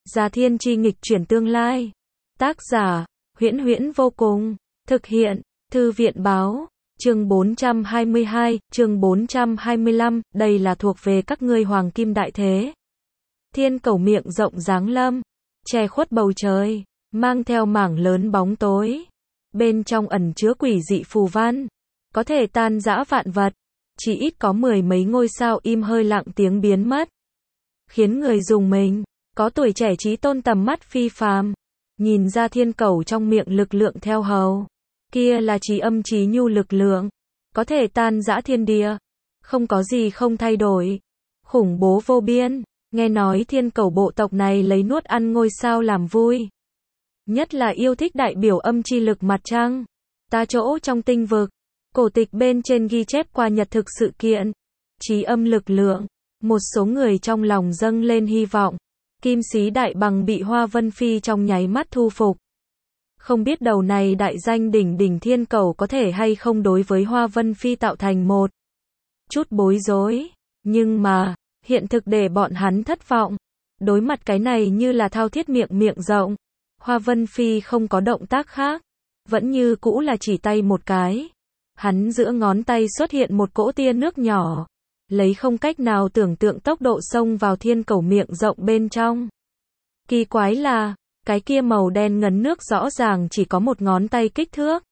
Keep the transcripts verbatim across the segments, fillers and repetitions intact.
Gia Thiên chi nghịch chuyển tương lai. Tác giả, Huyễn Huyễn vô cùng. Thực hiện, Thư viện báo. Chương bốn trăm hai mươi hai, chương bốn trăm hai mươi lăm, đây là thuộc về các ngươi hoàng kim đại thế. Thiên cầu miệng rộng giáng lâm, che khuất bầu trời, mang theo mảng lớn bóng tối. Bên trong ẩn chứa quỷ dị phù văn, có thể tan rã vạn vật. Chỉ ít có mười mấy ngôi sao im hơi lặng tiếng biến mất, khiến người dùng mình. Có tuổi trẻ trí tôn tầm mắt phi phàm, nhìn ra thiên cầu trong miệng lực lượng theo hầu. Kia là trí âm trí nhu lực lượng, có thể tan rã thiên địa, không có gì không thay đổi. Khủng bố vô biên, nghe nói thiên cầu bộ tộc này lấy nuốt ăn ngôi sao làm vui. Nhất là yêu thích đại biểu âm chi lực mặt trăng. Ta chỗ trong tinh vực, cổ tịch bên trên ghi chép qua nhật thực sự kiện. Trí âm lực lượng, một số người trong lòng dâng lên hy vọng. Kim sĩ đại bằng bị Hoa Vân Phi trong nháy mắt thu phục. Không biết đầu này đại danh đỉnh đỉnh thiên cầu có thể hay không đối với Hoa Vân Phi tạo thành một chút bối rối. Nhưng mà, hiện thực để bọn hắn thất vọng. Đối mặt cái này như là thao thiết miệng miệng rộng. Hoa Vân Phi không có động tác khác. Vẫn như cũ là chỉ tay một cái. Hắn giữa ngón tay xuất hiện một cỗ tia nước nhỏ. Lấy không cách nào tưởng tượng tốc độ xông vào thiên cầu miệng rộng bên trong. Kỳ quái là, cái kia màu đen ngấn nước rõ ràng chỉ có một ngón tay kích thước.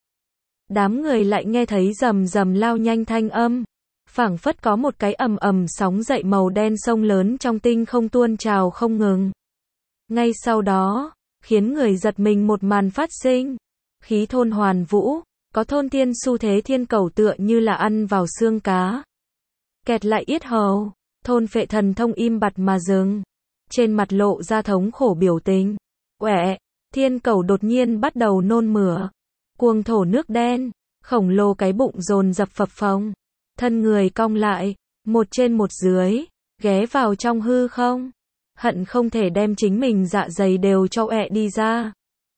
Đám người lại nghe thấy rầm rầm lao nhanh thanh âm. Phảng phất có một cái ầm ầm sóng dậy màu đen sông lớn trong tinh không tuôn trào không ngừng. Ngay sau đó, khiến người giật mình một màn phát sinh. Khí thôn hoàn vũ, có thôn tiên xu thế thiên cầu tựa như là ăn vào xương cá. Kẹt lại yết hầu, thôn phệ thần thông im bặt mà dừng. Trên mặt lộ ra thống khổ biểu tình. Quẹ, thiên cầu đột nhiên bắt đầu nôn mửa. Cuồng thổ nước đen, khổng lồ cái bụng dồn dập phập phồng. Thân người cong lại, một trên một dưới, ghé vào trong hư không. Hận không thể đem chính mình dạ dày đều cho ẹ đi ra.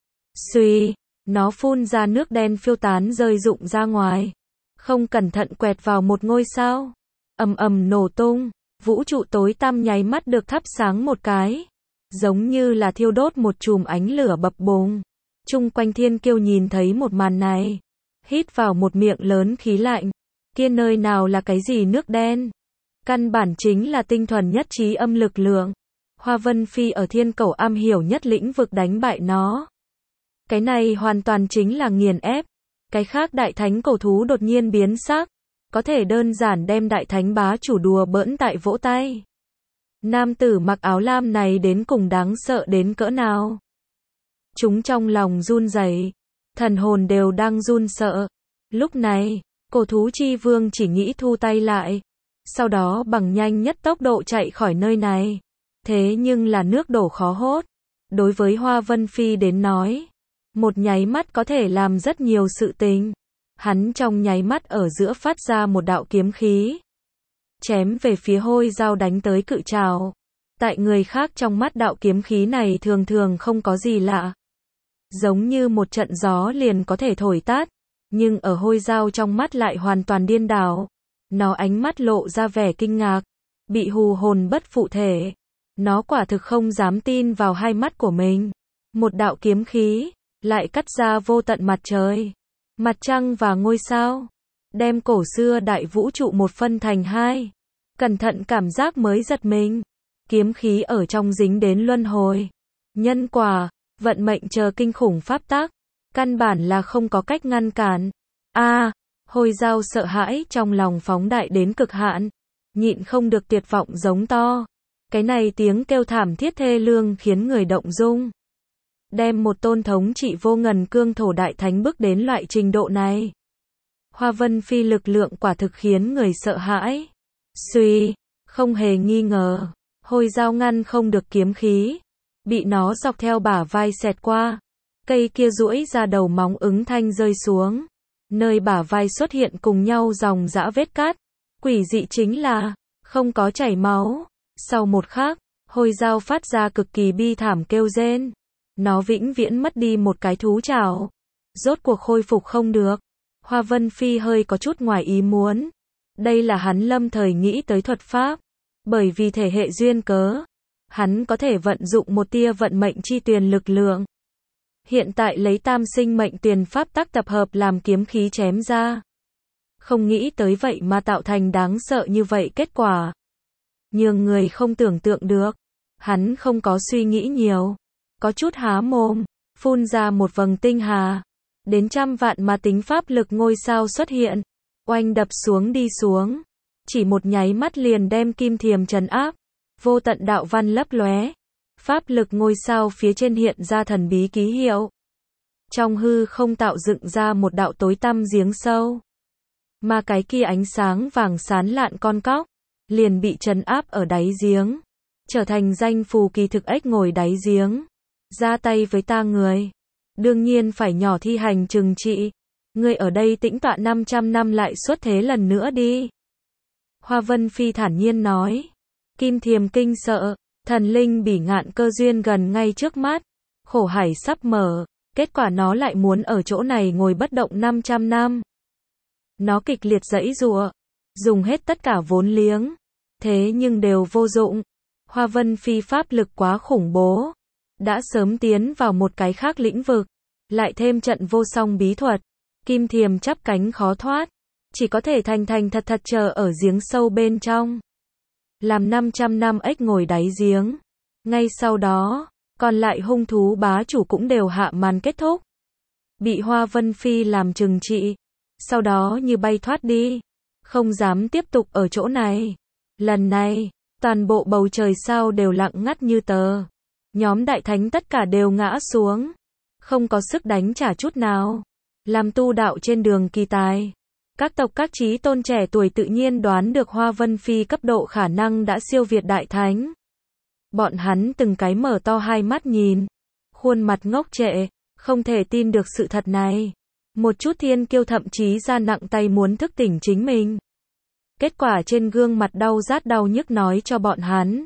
Xuy, nó phun ra nước đen phiêu tán rơi rụng ra ngoài. Không cẩn thận quẹt vào một ngôi sao. Ầm ầm nổ tung, vũ trụ tối tăm nháy mắt được thắp sáng một cái. Giống như là thiêu đốt một chùm ánh lửa bập bùng. Chung quanh thiên kiêu nhìn thấy một màn này. Hít vào một miệng lớn khí lạnh. Kia nơi nào là cái gì nước đen? Căn bản chính là tinh thuần nhất trí âm lực lượng. Hoa Vân Phi ở thiên cầu am hiểu nhất lĩnh vực đánh bại nó. Cái này hoàn toàn chính là nghiền ép. Cái khác đại thánh cầu thú đột nhiên biến sắc. Có thể đơn giản đem đại thánh bá chủ đùa bỡn tại vỗ tay. Nam tử mặc áo lam này đến cùng đáng sợ đến cỡ nào. Chúng trong lòng run rẩy, thần hồn đều đang run sợ. Lúc này, cổ thú chi vương chỉ nghĩ thu tay lại. Sau đó bằng nhanh nhất tốc độ chạy khỏi nơi này. Thế nhưng là nước đổ khó hốt. Đối với Hoa Vân Phi đến nói, một nháy mắt có thể làm rất nhiều sự tình. Hắn trong nháy mắt ở giữa phát ra một đạo kiếm khí. Chém về phía hôi dao đánh tới cự trảo. Tại người khác trong mắt đạo kiếm khí này thường thường không có gì lạ. Giống như một trận gió liền có thể thổi tát. Nhưng ở hôi dao trong mắt lại hoàn toàn điên đảo. Nó ánh mắt lộ ra vẻ kinh ngạc. Bị hù hồn bất phụ thể. Nó quả thực không dám tin vào hai mắt của mình. Một đạo kiếm khí, lại cắt ra vô tận mặt trời. Mặt trăng và ngôi sao, đem cổ xưa đại vũ trụ một phân thành hai. Cẩn thận cảm giác mới giật mình. Kiếm khí ở trong dính đến luân hồi, nhân quả, vận mệnh chờ kinh khủng pháp tắc. Căn bản là không có cách ngăn cản. A, à, hôi dao sợ hãi trong lòng phóng đại đến cực hạn. Nhịn không được tuyệt vọng giống to. Cái này tiếng kêu thảm thiết thê lương khiến người động dung. Đem một tôn thống trị vô ngần cương thổ đại thánh bước đến loại trình độ này. Hoa Vân Phi lực lượng quả thực khiến người sợ hãi. Xuy, không hề nghi ngờ, hôi dao ngăn không được kiếm khí. Bị nó dọc theo bả vai xẹt qua. Cây kia duỗi ra đầu móng ứng thanh rơi xuống. Nơi bả vai xuất hiện cùng nhau dòng dã vết cát. Quỷ dị chính là, không có chảy máu. Sau một khắc, hôi dao phát ra cực kỳ bi thảm kêu rên. Nó vĩnh viễn mất đi một cái thú trảo. Rốt cuộc khôi phục không được. Hoa Vân Phi hơi có chút ngoài ý muốn. Đây là hắn lâm thời nghĩ tới thuật pháp. Bởi vì thể hệ duyên cớ. hắn có thể vận dụng một tia vận mệnh chi tuyền lực lượng. Hiện tại lấy tam sinh mệnh tuyền pháp tắc tập hợp làm kiếm khí chém ra. Không nghĩ tới vậy mà tạo thành đáng sợ như vậy kết quả. Nhường người không tưởng tượng được. Hắn không có suy nghĩ nhiều. Có chút há mồm, phun ra một vầng tinh hà. Đến trăm vạn mà tính pháp lực ngôi sao xuất hiện. Oanh đập xuống đi xuống. Chỉ một nháy mắt liền đem kim thiềm trấn áp. Vô tận đạo văn lấp lóe. Pháp lực ngôi sao phía trên hiện ra thần bí ký hiệu. Trong hư không tạo dựng ra một đạo tối tăm giếng sâu. Mà cái kia ánh sáng vàng sán lạn con cóc, liền bị trấn áp ở đáy giếng. Trở thành danh phù kỳ thực ếch ngồi đáy giếng. Ra tay với ta người. Đương nhiên phải nhỏ thi hành trừng trị. Ngươi ở đây tĩnh tọa năm trăm năm lại xuất thế lần nữa đi. Hoa Vân Phi thản nhiên nói. Kim thiềm kinh sợ. Thần linh bỉ ngạn cơ duyên gần ngay trước mắt. Khổ hải sắp mở. Kết quả nó lại muốn ở chỗ này ngồi bất động năm trăm năm. Nó kịch liệt giãy giụa. Dùng hết tất cả vốn liếng. Thế nhưng đều vô dụng. Hoa Vân Phi pháp lực quá khủng bố. Đã sớm tiến vào một cái khác lĩnh vực. Lại thêm trận vô song bí thuật. Kim thiềm chắp cánh khó thoát. Chỉ có thể thành thành thật thật chờ ở giếng sâu bên trong. Làm năm trăm năm ếch ngồi đáy giếng. Ngay sau đó, còn lại hung thú bá chủ cũng đều hạ màn kết thúc. Bị Hoa Vân Phi làm trừng trị. Sau đó như bay thoát đi. Không dám tiếp tục ở chỗ này. Lần này, toàn bộ bầu trời sao đều lặng ngắt như tờ. Nhóm đại thánh tất cả đều ngã xuống. Không có sức đánh trả chút nào. Làm tu đạo trên đường kỳ tài. Các tộc các chí tôn trẻ tuổi tự nhiên đoán được Hoa Vân Phi cấp độ khả năng đã siêu việt đại thánh. Bọn hắn từng cái mở to hai mắt nhìn. Khuôn mặt ngốc trệ, không thể tin được sự thật này. Một chút thiên kiêu thậm chí ra nặng tay muốn thức tỉnh chính mình. Kết quả trên gương mặt đau rát đau nhức nói cho bọn hắn.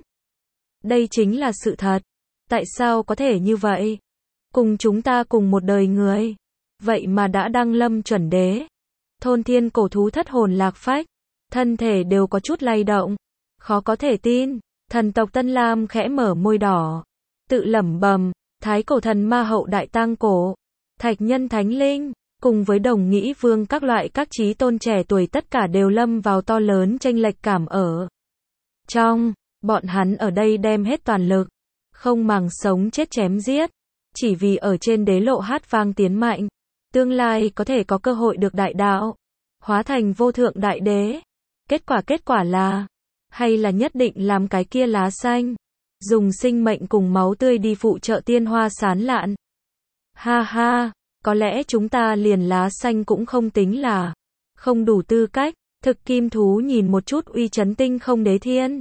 Đây chính là sự thật. Tại sao có thể như vậy? Cùng chúng ta cùng một đời người. Vậy mà đã đăng lâm chuẩn đế. Thôn thiên cổ thú thất hồn lạc phách. Thân thể đều có chút lay động. Khó có thể tin. Thần tộc Tân Lam khẽ mở môi đỏ. Tự lẩm bẩm. Thái cổ thần ma hậu đại tang cổ. Thạch nhân thánh linh. Cùng với đồng nghĩ vương các loại các chí tôn trẻ tuổi tất cả đều lâm vào to lớn chênh lệch cảm ở. Trong, bọn hắn ở đây đem hết toàn lực. Không màng sống chết chém giết. Chỉ vì ở trên đế lộ hát vang tiến mạnh. Tương lai có thể có cơ hội được đại đạo. Hóa thành vô thượng đại đế. Kết quả kết quả là. Hay là nhất định làm cái kia lá xanh. Dùng sinh mệnh cùng máu tươi đi phụ trợ tiên hoa sán lạn. Ha ha. Có lẽ chúng ta liền lá xanh cũng không tính là. Không đủ tư cách. Thực kim thú nhìn một chút uy chấn tinh không đế thiên.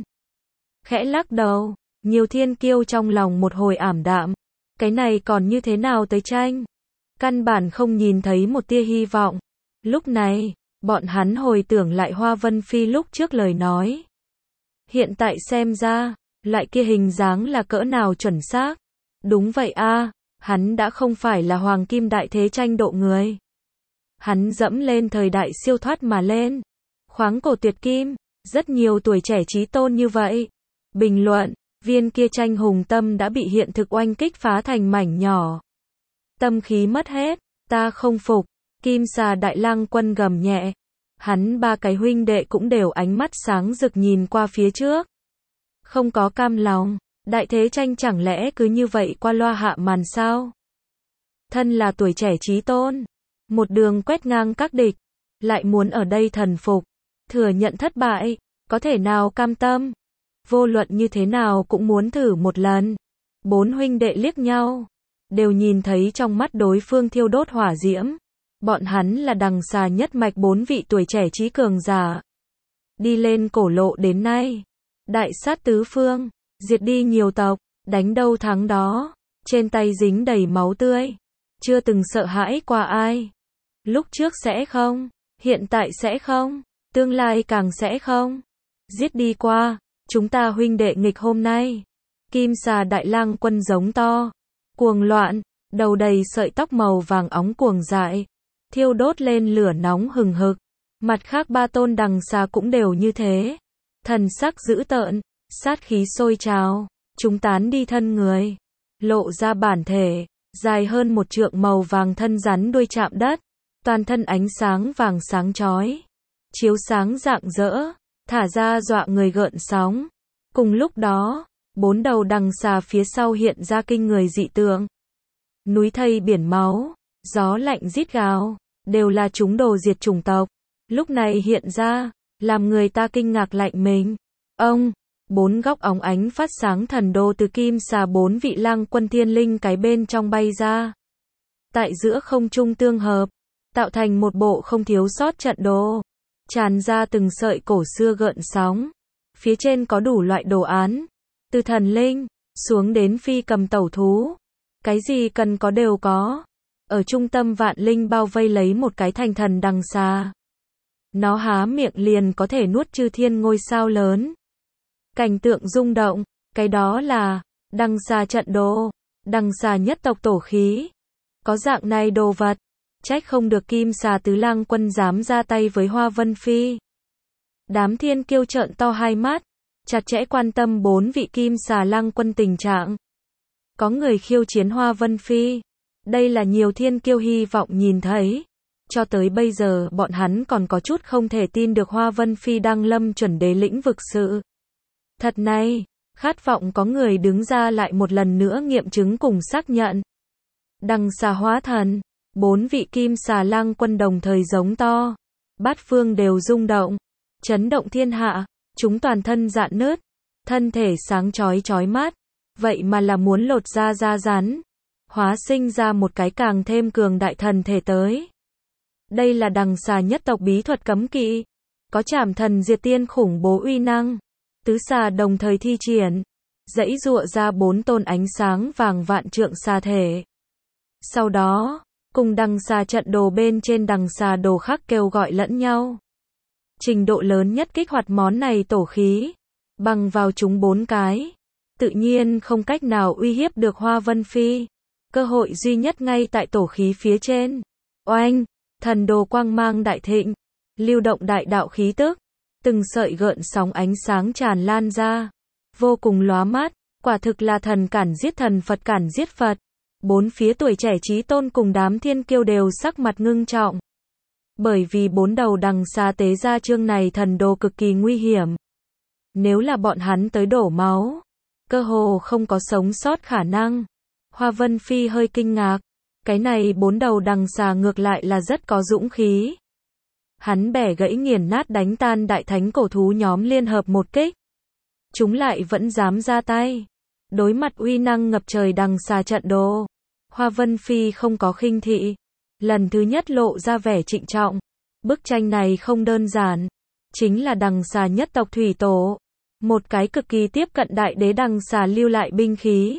Khẽ lắc đầu. Nhiều thiên kiêu trong lòng một hồi ảm đạm. Cái này còn như thế nào tới tranh? Căn bản không nhìn thấy một tia hy vọng. Lúc này, bọn hắn hồi tưởng lại Hoa Vân Phi lúc trước lời nói. Hiện tại xem ra, lại kia hình dáng là cỡ nào chuẩn xác. Đúng vậy a, hắn đã không phải là hoàng kim đại thế tranh độ người. Hắn dẫm lên thời đại siêu thoát mà lên. Khoáng cổ tuyệt kim, rất nhiều tuổi trẻ chí tôn như vậy. Bình luận, viên kia tranh hùng tâm đã bị hiện thực oanh kích phá thành mảnh nhỏ. Tâm khí mất hết, ta không phục. Kim xà đại lang quân gầm nhẹ. Hắn ba cái huynh đệ cũng đều ánh mắt sáng rực nhìn qua phía trước. Không có cam lòng, đại thế tranh chẳng lẽ cứ như vậy qua loa hạ màn sao? Thân là tuổi trẻ chí tôn, một đường quét ngang các địch, lại muốn ở đây thần phục, thừa nhận thất bại, có thể nào cam tâm? Vô luận như thế nào cũng muốn thử một lần. Bốn huynh đệ liếc nhau, đều nhìn thấy trong mắt đối phương thiêu đốt hỏa diễm. Bọn hắn là đằng xà nhất mạch bốn vị tuổi trẻ trí cường giả. Đi lên cổ lộ đến nay. Đại sát tứ phương, diệt đi nhiều tộc, đánh đâu thắng đó. Trên tay dính đầy máu tươi. Chưa từng sợ hãi qua ai. Lúc trước sẽ không, hiện tại sẽ không, tương lai càng sẽ không. Giết đi qua, chúng ta huynh đệ nghịch hôm nay. Kim xà đại lang quân giống to. Cuồng loạn, đầu đầy sợi tóc màu vàng óng cuồng dại. Thiêu đốt lên lửa nóng hừng hực. Mặt khác ba tôn đằng xà cũng đều như thế. Thần sắc dữ tợn, sát khí sôi trào. chúng tán đi thân người, lộ ra bản thể, dài hơn một trượng màu vàng thân rắn đuôi chạm đất, toàn thân ánh sáng vàng sáng chói, chiếu sáng rạng rỡ, thả ra dọa người gợn sóng. Cùng lúc đó, bốn đầu đằng xà phía sau hiện ra kinh người dị tượng. Núi thây biển máu, gió lạnh rít gào, đều là chúng đồ diệt chủng tộc. Lúc này hiện ra, làm người ta kinh ngạc lạnh mình. Ông, bốn góc óng ánh phát sáng thần đô từ kim xà bốn vị lang quân thiên linh cái bên trong bay ra. Tại giữa không trung tương hợp, tạo thành một bộ không thiếu sót trận đồ. Tràn ra từng sợi cổ xưa gợn sóng. Phía trên có đủ loại đồ án. Từ thần linh, xuống đến phi cầm tẩu thú. Cái gì cần có đều có. Ở trung tâm vạn linh bao vây lấy một cái thành thần đằng xà. Nó há miệng liền có thể nuốt chư thiên ngôi sao lớn. Cảnh tượng rung động, cái đó là đằng xà trận đồ, đằng xà nhất tộc tổ khí. Có dạng này đồ vật, trách không được kim xà tứ lang quân dám ra tay với Hoa Vân Phi. Đám thiên kiêu trợn to hai mắt, chặt chẽ quan tâm bốn vị kim xà lang quân tình trạng. Có người khiêu chiến Hoa Vân Phi. Đây là nhiều thiên kiêu hy vọng nhìn thấy. Cho tới bây giờ bọn hắn còn có chút không thể tin được Hoa Vân Phi đang lâm chuẩn đế lĩnh vực sự. Thật này, khát vọng có người đứng ra lại một lần nữa nghiệm chứng cùng xác nhận. Đằng xà hóa thần, bốn vị kim xà lang quân đồng thời giống to. Bát phương đều rung động, chấn động thiên hạ, chúng toàn thân rạn nứt, thân thể sáng chói chói mắt, vậy mà là muốn lột da da rắn, hóa sinh ra một cái càng thêm cường đại thần thể tới. Đây là đằng xà nhất tộc bí thuật cấm kỵ, có trảm thần diệt tiên khủng bố uy năng, tứ xà đồng thời thi triển, dãy dụa ra bốn tôn ánh sáng vàng vạn trượng xà thể. Sau đó, cùng đằng xà trận đồ bên trên đằng xà đồ khác kêu gọi lẫn nhau. Trình độ lớn nhất kích hoạt món này tổ khí, bằng vào chúng bốn cái, tự nhiên không cách nào uy hiếp được Hoa Vân Phi. Cơ hội duy nhất ngay tại tổ khí phía trên. Oanh, thần đồ quang mang đại thịnh, lưu động đại đạo khí tức, từng sợi gợn sóng ánh sáng tràn lan ra, vô cùng lóa mắt, quả thực là thần cản giết thần, Phật cản giết Phật. Bốn phía tuổi trẻ chí tôn cùng đám thiên kiêu đều sắc mặt ngưng trọng. Bởi vì bốn đầu đằng xà tế ra chương này thần đồ cực kỳ nguy hiểm. Nếu là bọn hắn tới đổ máu, cơ hồ không có sống sót khả năng. Hoa Vân Phi hơi kinh ngạc, cái này bốn đầu đằng xà ngược lại là rất có dũng khí. Hắn bẻ gãy nghiền nát đánh tan đại thánh cổ thú nhóm liên hợp một kích. Chúng lại vẫn dám ra tay. Đối mặt uy năng ngập trời đằng xà trận đồ, Hoa Vân Phi không có khinh thị. Lần thứ nhất lộ ra vẻ trịnh trọng. Bức tranh này không đơn giản. Chính là đằng xà nhất tộc thủy tổ. Một cái cực kỳ tiếp cận đại đế đằng xà lưu lại binh khí.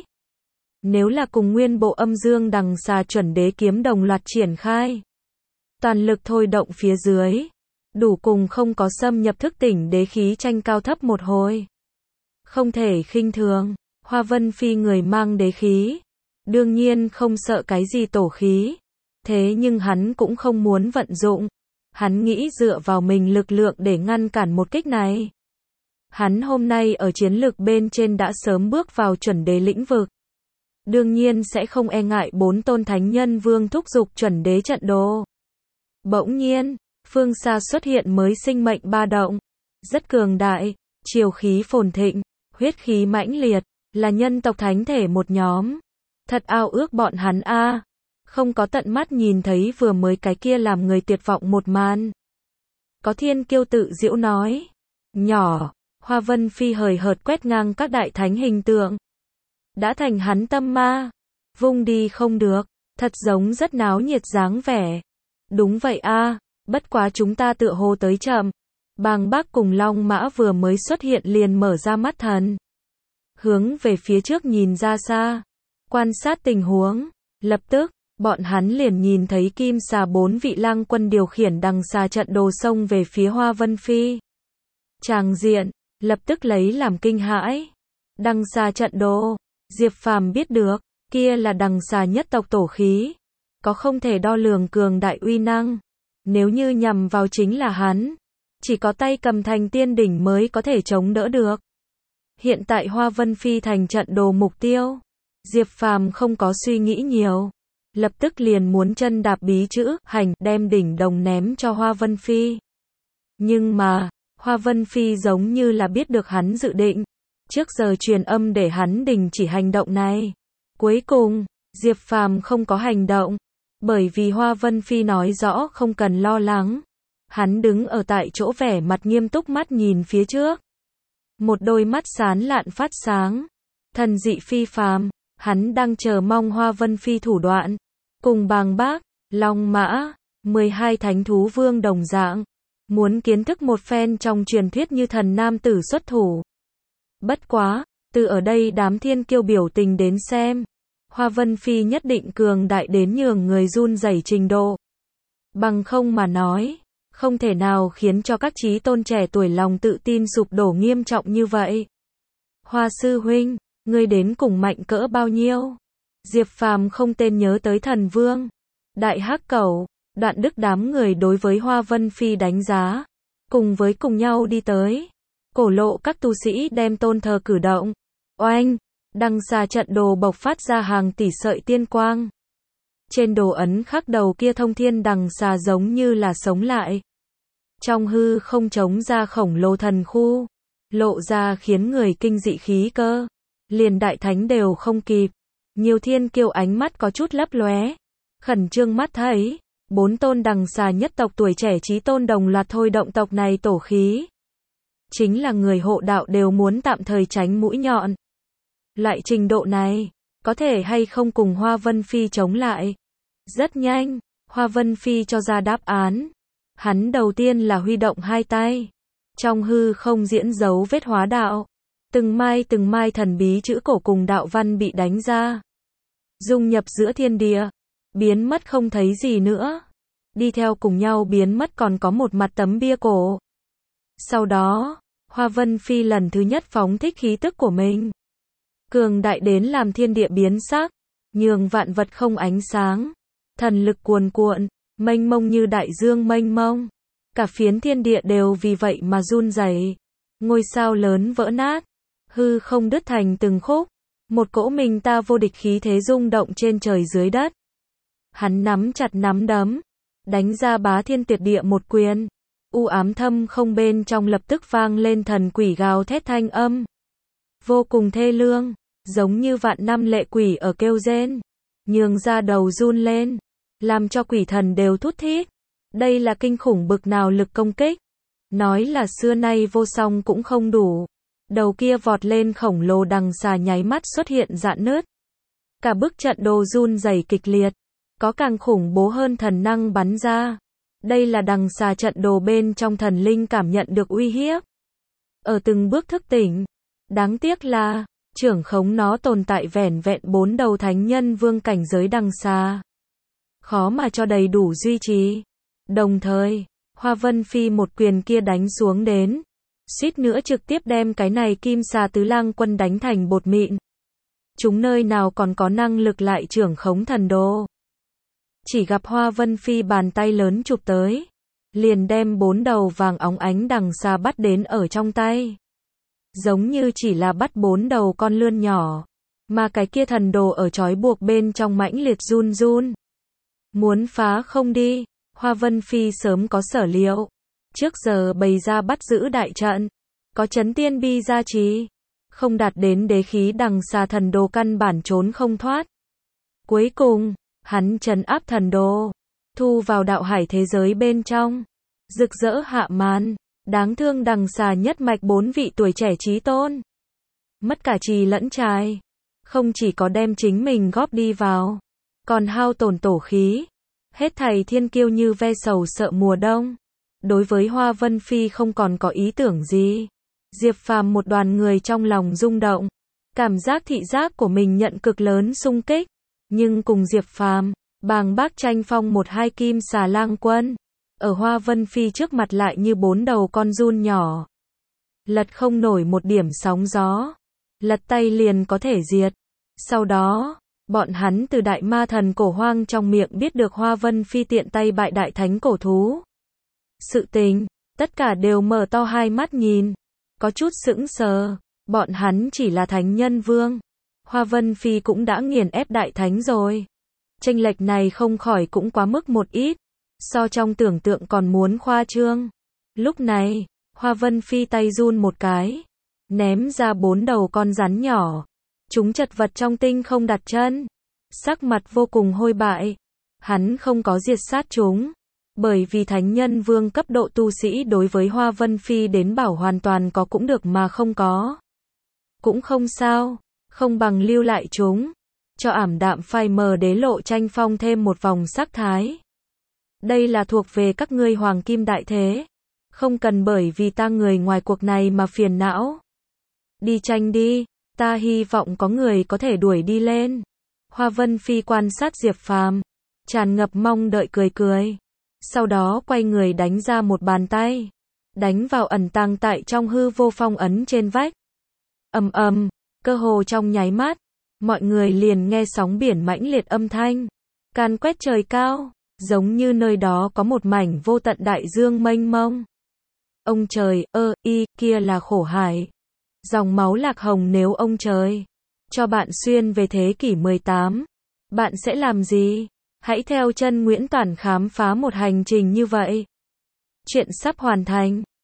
Nếu là cùng nguyên bộ âm dương đằng xà chuẩn đế kiếm đồng loạt triển khai, toàn lực thôi động phía dưới, đủ cùng không có xâm nhập thức tỉnh đế khí tranh cao thấp một hồi. Không thể khinh thường, Hoa Vân Phi người mang đế khí, đương nhiên không sợ cái gì tổ khí, thế nhưng hắn cũng không muốn vận dụng, hắn nghĩ dựa vào mình lực lượng để ngăn cản một kích này. Hắn hôm nay ở chiến lược bên trên đã sớm bước vào chuẩn đế lĩnh vực. Đương nhiên sẽ không e ngại bốn tôn thánh nhân vương thúc giục chuẩn đế trận đồ. Bỗng nhiên, phương xa xuất hiện mới sinh mệnh ba động, rất cường đại, chiều khí phồn thịnh, huyết khí mãnh liệt, là nhân tộc thánh thể một nhóm. Thật ao ước bọn hắn a, không có tận mắt nhìn thấy vừa mới cái kia làm người tuyệt vọng một màn. Có thiên kiêu tự giễu nói, nhỏ, Hoa Vân Phi hời hợt quét ngang các đại thánh hình tượng. Đã thành hắn tâm ma, vung đi không được, thật giống rất náo nhiệt dáng vẻ. Đúng vậy a, bất quá chúng ta tựa hồ tới chậm. Bàng Bác cùng Long Mã vừa mới xuất hiện liền mở ra mắt thần. Hướng về phía trước nhìn ra xa, quan sát tình huống, lập tức, bọn hắn liền nhìn thấy kim xà bốn vị lang quân điều khiển đằng xà trận đồ xông về phía Hoa Vân Phi. Tràng diện, lập tức lấy làm kinh hãi. Đằng xà trận đồ, Diệp Phàm biết được, kia là đằng xà nhất tộc tổ khí, có không thể đo lường cường đại uy năng. Nếu như nhằm vào chính là hắn, chỉ có tay cầm thành tiên đỉnh mới có thể chống đỡ được. Hiện tại Hoa Vân Phi thành trận đồ mục tiêu. Diệp Phàm không có suy nghĩ nhiều, lập tức liền muốn chân đạp bí chữ hành đem đỉnh đồng ném cho Hoa Vân Phi. Nhưng mà, Hoa Vân Phi giống như là biết được hắn dự định, trước giờ truyền âm để hắn đình chỉ hành động này. Cuối cùng, Diệp Phàm không có hành động, bởi vì Hoa Vân Phi nói rõ không cần lo lắng. Hắn đứng ở tại chỗ vẻ mặt nghiêm túc mắt nhìn phía trước. Một đôi mắt sáng lạn phát sáng, thần dị phi phàm, hắn đang chờ mong Hoa Vân Phi thủ đoạn. Cùng Bàng Bác, Long Mã, mười hai thánh thú vương đồng dạng, muốn kiến thức một phen trong truyền thuyết như thần nam tử xuất thủ. Bất quá, từ ở đây đám thiên kiêu biểu tình đến xem, Hoa Vân Phi nhất định cường đại đến nhường người run rẩy trình độ. Bằng không mà nói, không thể nào khiến cho các chí tôn trẻ tuổi lòng tự tin sụp đổ nghiêm trọng như vậy. Hoa sư huynh, ngươi đến cùng mạnh cỡ bao nhiêu? Diệp Phàm không tên nhớ tới thần vương, đại hắc cẩu, Đoạn Đức đám người đối với Hoa Vân Phi đánh giá, cùng với cùng nhau đi tới. Cổ lộ các tu sĩ đem tôn thờ cử động. Oanh, đằng xa trận đồ bộc phát ra hàng tỷ sợi tiên quang. Trên đồ ấn khắc đầu kia thông thiên đằng xà giống như là sống lại. Trong hư không trống ra khổng lồ thần khu, lộ ra khiến người kinh dị khí cơ. Liền đại thánh đều không kịp. Nhiều thiên kiêu ánh mắt có chút lấp lóe, khẩn trương mắt thấy, bốn tôn đằng xà nhất tộc tuổi trẻ chí tôn đồng loạt thôi động tộc này tổ khí. Chính là người hộ đạo đều muốn tạm thời tránh mũi nhọn. Loại trình độ này, có thể hay không cùng Hoa Vân Phi chống lại? Rất nhanh, Hoa Vân Phi cho ra đáp án. Hắn đầu tiên là huy động hai tay. Trong hư không diễn dấu vết hóa đạo. Từng mai từng mai thần bí chữ cổ cùng đạo văn bị đánh ra. Dung nhập giữa thiên địa. Biến mất không thấy gì nữa. Đi theo cùng nhau biến mất còn có một mặt tấm bia cổ. Sau đó, Hoa Vân Phi lần thứ nhất phóng thích khí tức của mình. Cường đại đến làm thiên địa biến sắc, nhường vạn vật không ánh sáng. Thần lực cuồn cuộn, mênh mông như đại dương mênh mông. Cả phiến thiên địa đều vì vậy mà run rẩy. Ngôi sao lớn vỡ nát, hư không đứt thành từng khúc. Một cỗ mình ta vô địch khí thế rung động trên trời dưới đất. Hắn nắm chặt nắm đấm, đánh ra bá thiên tuyệt địa một quyền. U ám thâm không bên trong lập tức vang lên thần quỷ gào thét thanh âm. Vô cùng thê lương, giống như vạn năm lệ quỷ ở kêu rên, nhường ra đầu run lên, làm cho quỷ thần đều thút thít. Đây là kinh khủng bực nào lực công kích. Nói là xưa nay vô song cũng không đủ. Đầu kia vọt lên khổng lồ đằng xà nháy mắt xuất hiện rạn nứt. Cả bức trận đồ run rẩy kịch liệt. Có càng khủng bố hơn thần năng bắn ra. Đây là đằng xà trận đồ bên trong thần linh cảm nhận được uy hiếp. Ở từng bước thức tỉnh. Đáng tiếc là, trưởng khống nó tồn tại vẻn vẹn bốn đầu thánh nhân vương cảnh giới đằng xà. Khó mà cho đầy đủ duy trì. Đồng thời, Hoa Vân Phi một quyền kia đánh xuống đến. Suýt nữa trực tiếp đem cái này kim xà tứ lang quân đánh thành bột mịn. Chúng nơi nào còn có năng lực lại trưởng khống thần đồ. Chỉ gặp Hoa Vân Phi bàn tay lớn chụp tới. Liền đem bốn đầu vàng óng ánh đằng xà bắt đến ở trong tay. Giống như chỉ là bắt bốn đầu con lươn nhỏ. Mà cái kia thần đồ ở trói buộc bên trong mãnh liệt run run. Muốn phá không đi, Hoa Vân Phi sớm có sở liệu. Trước giờ bày ra bắt giữ đại trận. Có chấn tiên bi gia trì. Không đạt đến đế khí đằng xà thần đồ căn bản trốn không thoát. Cuối cùng, hắn trấn áp thần đồ. Thu vào đạo hải thế giới bên trong. Rực rỡ hạ màn. Đáng thương đằng xà nhất mạch bốn vị tuổi trẻ chí tôn. Mất cả trì lẫn trai. Không chỉ có đem chính mình góp đi vào. Còn hao tổn tổ khí. Hết thảy thiên kiêu như ve sầu sợ mùa đông. Đối với Hoa Vân Phi không còn có ý tưởng gì. Diệp Phàm một đoàn người trong lòng rung động. Cảm giác thị giác của mình nhận cực lớn xung kích. Nhưng cùng Diệp Phàm, Bàng Bác tranh phong một hai kim xà lang quân. Ở Hoa Vân Phi trước mặt lại như bốn đầu con giun nhỏ. Lật không nổi một điểm sóng gió. Lật tay liền có thể diệt. Sau đó, bọn hắn từ đại ma thần cổ hoang trong miệng biết được Hoa Vân Phi tiện tay bại đại thánh cổ thú. Sự tình, tất cả đều mở to hai mắt nhìn. Có chút sững sờ. Bọn hắn chỉ là thánh nhân vương. Hoa Vân Phi cũng đã nghiền ép đại thánh rồi. Chênh lệch này không khỏi cũng quá mức một ít. So trong tưởng tượng còn muốn khoa trương. Lúc này, Hoa Vân Phi tay run một cái. Ném ra bốn đầu con rắn nhỏ. Chúng chật vật trong tinh không đặt chân. Sắc mặt vô cùng hôi bại. Hắn không có diệt sát chúng. Bởi vì thánh nhân vương cấp độ tu sĩ đối với Hoa Vân Phi đến bảo hoàn toàn có cũng được mà không có. Cũng không sao. Không bằng lưu lại chúng. Cho ảm đạm phai mờ đế lộ tranh phong thêm một vòng sắc thái. Đây là thuộc về các ngươi hoàng kim đại thế. Không cần bởi vì ta người ngoài cuộc này mà phiền não. Đi tranh đi. Ta hy vọng có người có thể đuổi đi lên. Hoa Vân Phi quan sát Diệp Phàm, tràn ngập mong đợi cười cười. Sau đó quay người đánh ra một bàn tay. Đánh vào ẩn tàng tại trong hư vô phong ấn trên vách. Ầm ầm, cơ hồ trong nháy mắt. Mọi người liền nghe sóng biển mãnh liệt âm thanh. Càn quét trời cao. Giống như nơi đó có một mảnh vô tận đại dương mênh mông. Ông trời, ơ, y, kia là khổ hải. Dòng máu lạc hồng nếu ông trời cho bạn xuyên về thế kỷ mười tám, bạn sẽ làm gì? Hãy theo chân Nguyễn Toản khám phá một hành trình như vậy. Chuyện sắp hoàn thành.